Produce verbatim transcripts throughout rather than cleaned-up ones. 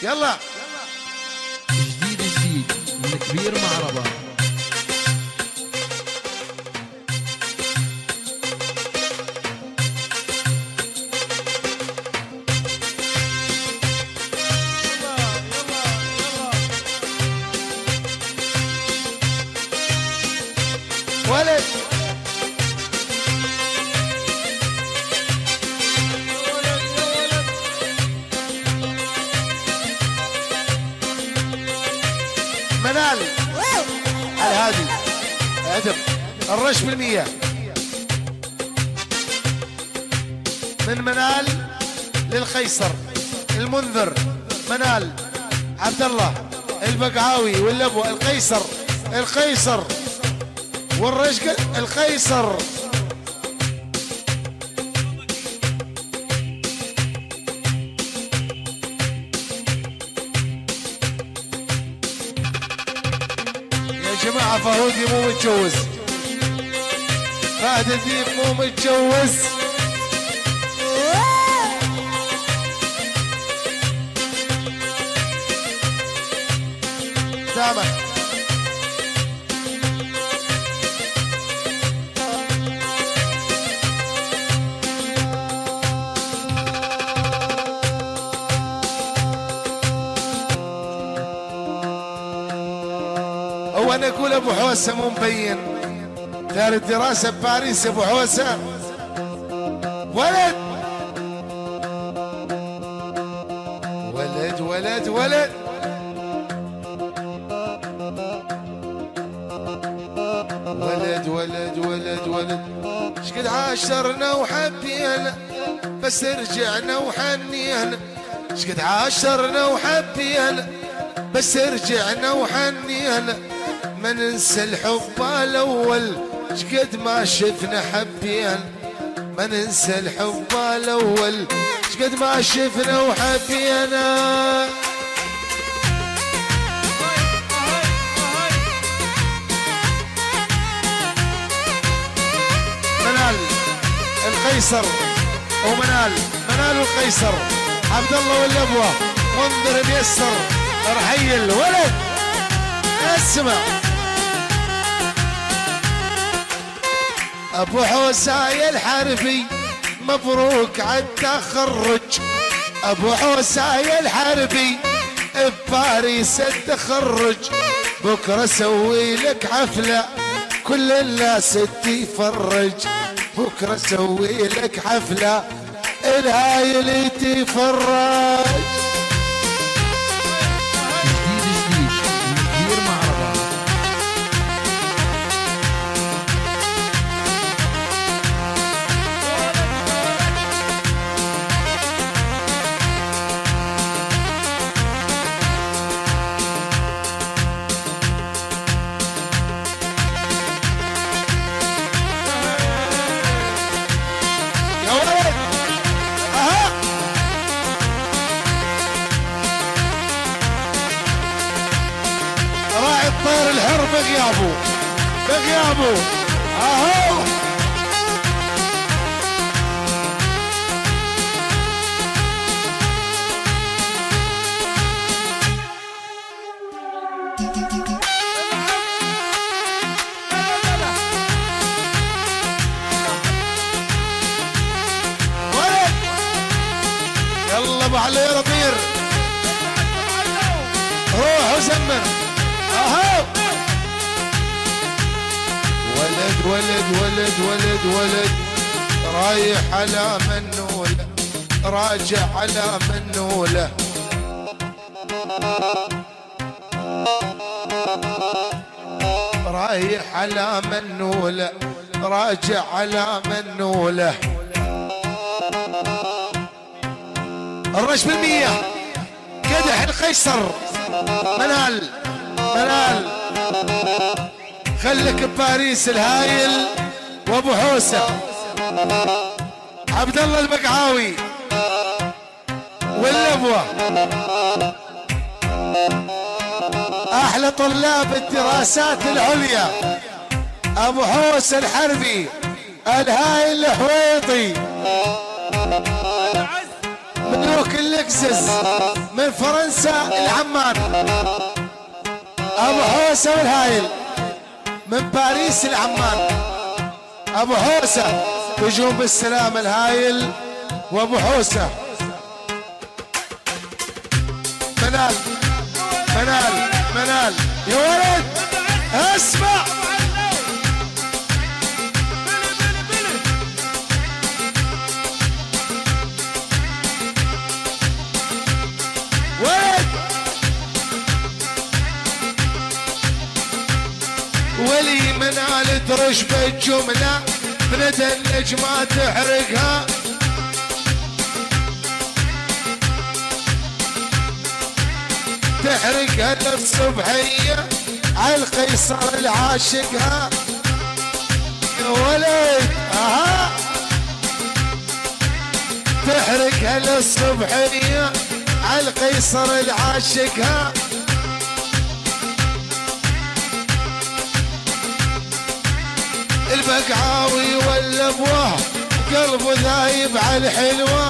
يلا جديد جديد من كبير معربة. ولد منال الهادي ادب الرش بالمية من منال للقيصر المنذر منال عبد الله البقعاوي واللبوة القيصر القيصر والرشقة القيصر. يا جماعة فهودي مو متجوز، فهد الديب مو متجوز. دامك هو انا اقول ابو حوسه مو مبين دار الدراسه بباريس. ابو حوسه ولد ولد ولد ولد ولد ولد ولد ولد شقد عاشرنا وحبينا بس رجعنا وحنينا. شقد عاشرنا وحبينا بس رجعنا وحنينا. ما ننسى الحب الاول شقد ما شفنا حبينا. ما ننسى الحب الاول شقد ما شفنا وحبينا. منال القيصر ومنال منال والقيصر عبد الله واللبوة منذر ميسر رحيل ولد اسمع. ابو حوساي الحربي مبروك عالتخرج. ابو حوساي الحربي بباريس التخرج. بكره اسوي لك حفله كل الناس تفرج. بكره اسوي لك حفله الهايل تفرج. طير الحر بغيابه بغيابه اهو. ولد يلا ابو علي ربير روح وزمر اهو. ولد ولد ولد ولد ولد رايح على منوله راجع على منوله. رايح على منوله راجع على منوله. الرش بالمية قدح القيصر منال منال خلك بباريس الهايل وابو حوسه عبد الله البقعاوي واللبوه احلى طلاب الدراسات العليا ابو حوسه الحربي الهايل الحويطي من اخوك اللكزز من فرنسا العمان. ابو حوسه والهايل من باريس العمان. ابو حوسه تجون بالسلام الهايل وابو حوسه. منال منال منال يا ولد اسمع. ولد ولي منال ترش بالجمله بندى النجمة تحرقها. تحرقها للصبحية عالقيصر العاشقها. يا ولد اها تحرقها للصبحية عالقيصر العاشقها. البقعاوي ولا ابوه قلبه ذايب على الحلوة.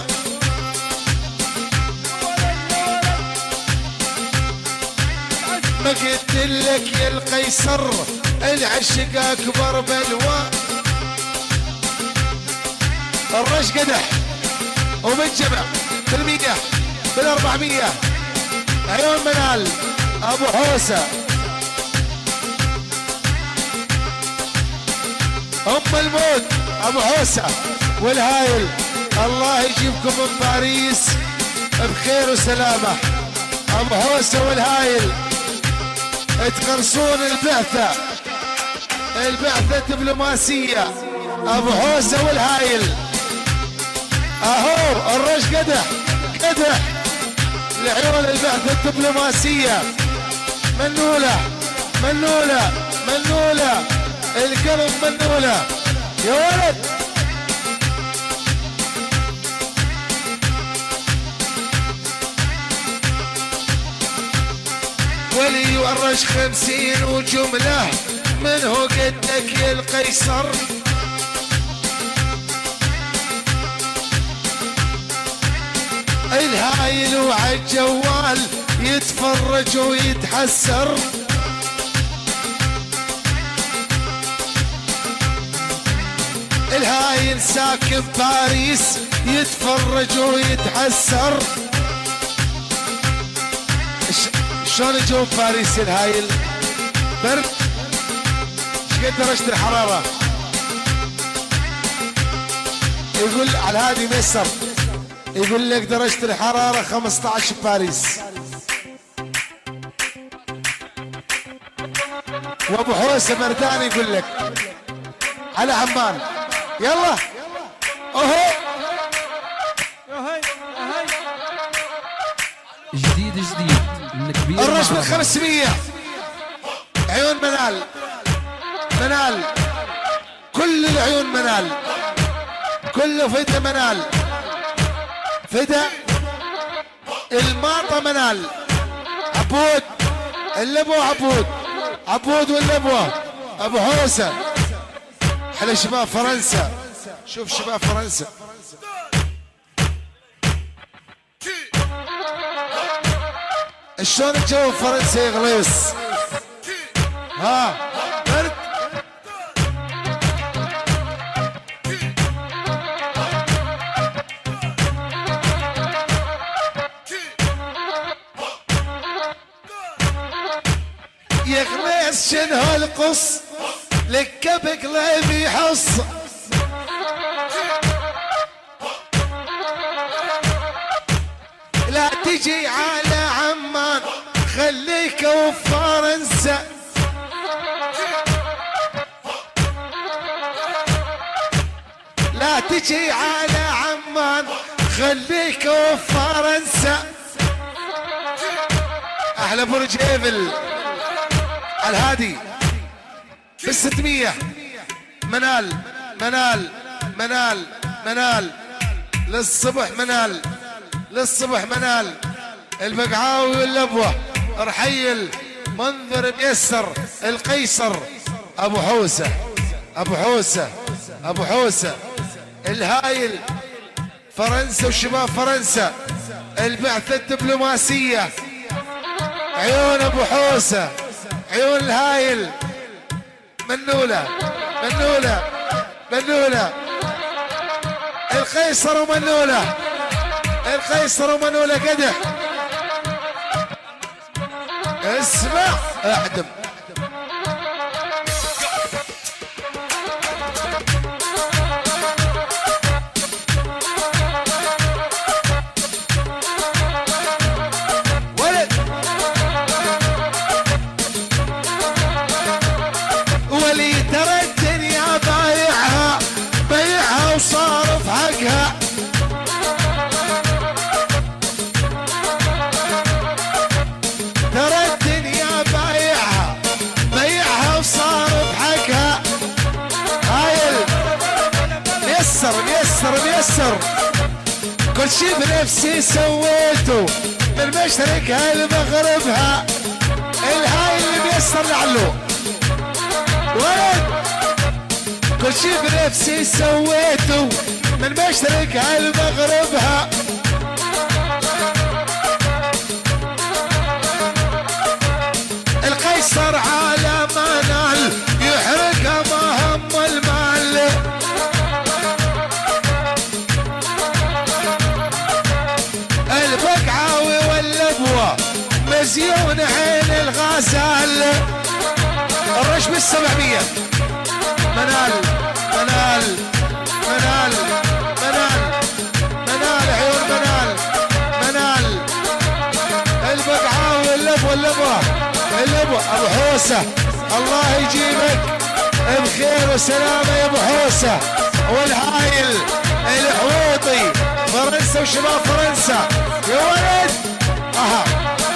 ما قلت لك يا القيصر العشق اكبر بلوى. الرش قدح ومتجمع بالمية بالاربعمية. عيون منال ابو حوسه. ام الموت ابو حوسه والهايل. الله يجيبكم من باريس بخير وسلامه. ابو حوسه والهايل تقرصون البعثه البعثه دبلوماسيه. ابو حوسه والهايل اهو الرش قدح قدح لعيون البعثه الدبلوماسيه. منوله منوله منوله القلب منوله يا ولد. ولي ورش خمسين وجمله منه قدك يا القيصر. الهايل وعالجوال يتفرج ويتحسر. الهايل ساكن باريس يتفرج ويتحسر. شلون جو باريس الهايل؟ برد؟ ايش قد درجة الحرارة؟ يقول على الهادي ميسر يقول لك درجة الحرارة خمسة عشر باريس. وابو حوسه بردان يقول لك على عمان. يلا اهو جديد جديد من كبير. الرش من خمسمية. عيون منال منال كل العيون منال كله فدا منال فدا الماطة منال. عبود اللبو عبود عبود واللبو ابو حوسه. حلى شباب فرنسا. شوف شباب فرنسا شلون الجو فرنسا يغليص. ها برد. يغليص شنو هالقص لك بقلب يحص. لا تجي على عمان خليك وفرنسا. لا تجي على عمان خليك وفرنسا. احلى برج ايفل على الهادي بالستمية. منال منال منال منال للصبح منال للصبح منال. البقعاوي واللبوه رحيل منظر ميسر القيصر. ابو حوسه ابو حوسه ابو حوسه الهايل فرنسا وشباب فرنسا. البعثة الدبلوماسية، عيون ابو حوسة، عيون الهايل، منولة منولة منولة، القيصر ومنولة، القيصر ومنولة قدح. اسمع اعدم. ولد ولي ترى الدنيا بايعها، بيعها وصارف حقها. ترى الدنيا بايعها، بيعها وصارف حقها. هايل ميسر ميسر ميسر، كل شي بنفسي سويته من مشرقها لمغربها. الهاي اللي ميسر لعلو ولد، كل شي بنفسي سويته من مشرقها لمغربها. القيصر على منال يحرقها ما هم المال. البقعاوي واللبوة مزيون عين الغزال. الرش بالسبعمية. منال منال منال منال منال عيون منال منال. البقعاوي واللبوة اللبوة اللبوة ابو حوسة، الله يجيبك بخير وسلامة يا ابو حوسة. والهايل الحويطي فرنسا وشباب فرنسا يا ولد. اها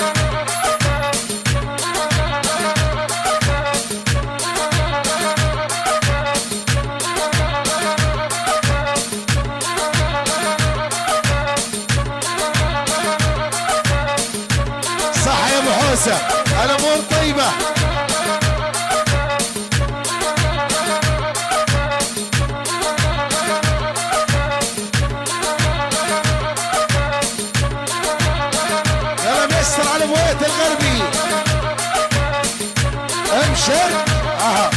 صح يا ابو حوسة، الامور طيبة. يلا ميسر على بويت الغربي امشر. اها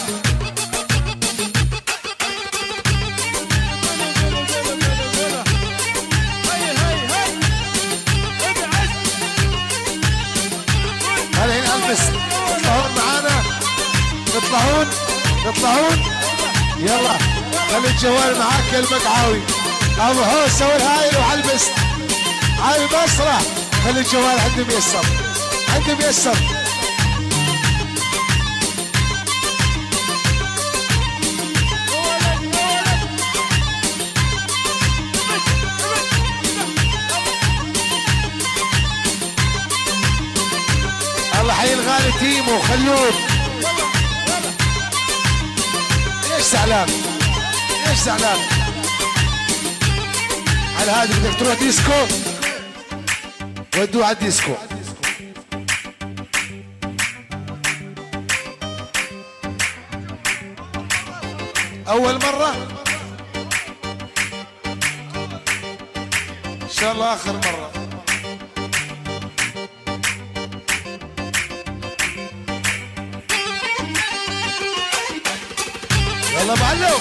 هلا هنا البس. تطلعون معانا، تطلعون تطلعون. يلا خلي الجوال معاك يا البقعاوي ابو حوسه والهايل وعلبس على المسرح. خلي الجوال عندي ميسر، عندي ميسر. الله حي الغالي تيمو خلود. ليش زعلان؟ ليش زعلان؟ على هذا بدك تروح ديسكو؟ ودوه على الديسكو. أول مرة إن شاء الله آخر مرة. يلا معلم.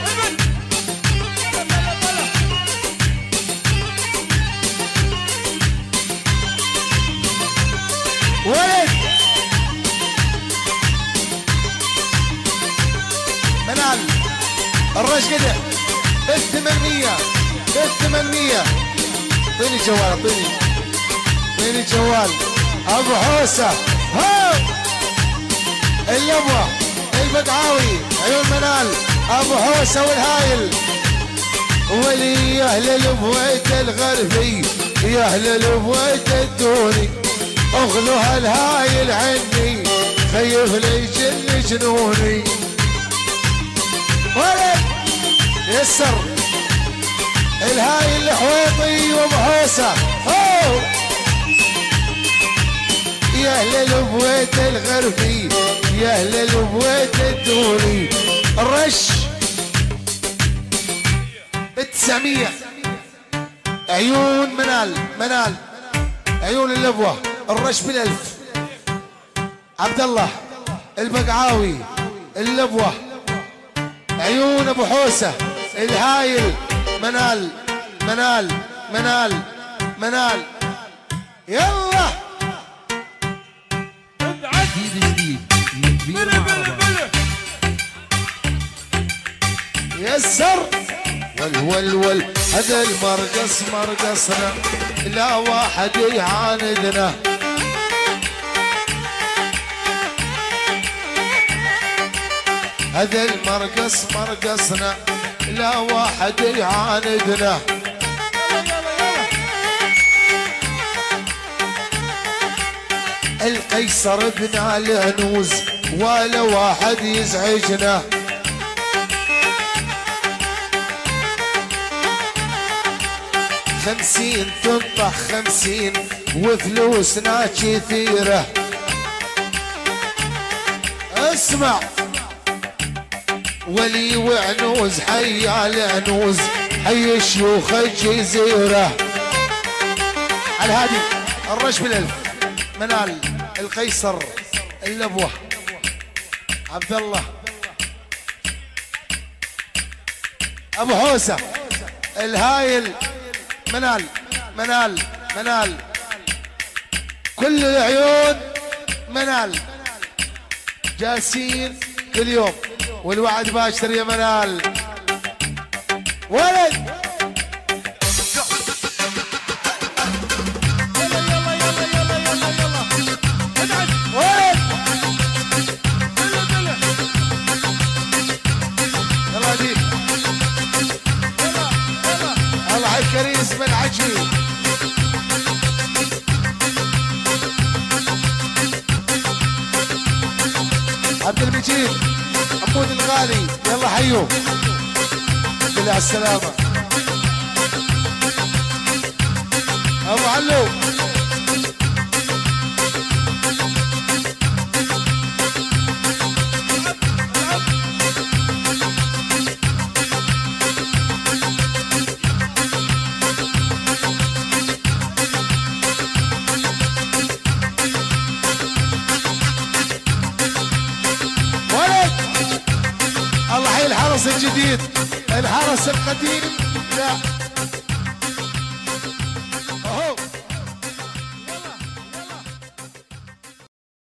ولد منال الرش قدع بالثمانمية بالثمانمية. اعطيني الجوال، اعطيني اعطيني الجوال ابو حوسه. هو اللبوه البقعاوي عيون منال ابو حوسه والهايل. ولي يا اهل البويت الغربي يا اهل البويت الدوني، اغلوها الهايل عني خيف لي جن جنوني. ولد يسر الهايل الحويطي وابو حوسه. هو يا اهل البويت الغربي يا اهل البويت الدوني. الرش بالتسعمية عيون منال منال عيون اللبوة الرش بالألف عبد الله البقعاوي اللبوة عيون ابو حوسة الهايل منال منال منال منال يلا جديد جديد من كبير معربة. يسر ول ول ول هذا المرقص مرقصنا لا واحد يعاندنا هذا المرقص مرقصنا لا واحد يعاندنا القيصر ابن العنوز ولا واحد يزعجنا خمسين تنطح خمسين وفلوسنا كثيرة اسمع ولي وعنوز حي على عنوز حي شيوخ الجزيرة على هادي الرش بالألف منال القيصر اللبوة عبد الله ابو حوسة الهايل منال منال منال كل العيون منال جالسين كل يوم والوعد باشر يا منال ولد ولد يلا دي الله على الكريس من عجيب عبد المجيد عمود الغالي يلا حيو بالله على السلامة ابو علو الحرس الجديد الحرس القديم لا